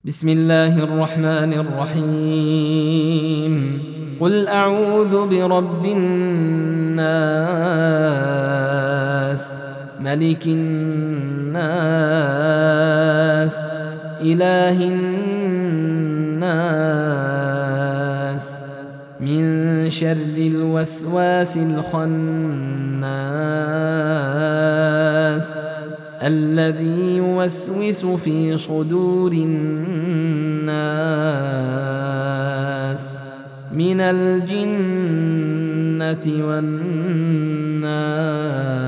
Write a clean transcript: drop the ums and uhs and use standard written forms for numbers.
بسم الله الرحمن الرحيم. قل أعوذ برب الناس، ملك الناس، إله الناس، من شر الوسواس الخناس الذي يوسوس في صدور الناس من الجنة والناس.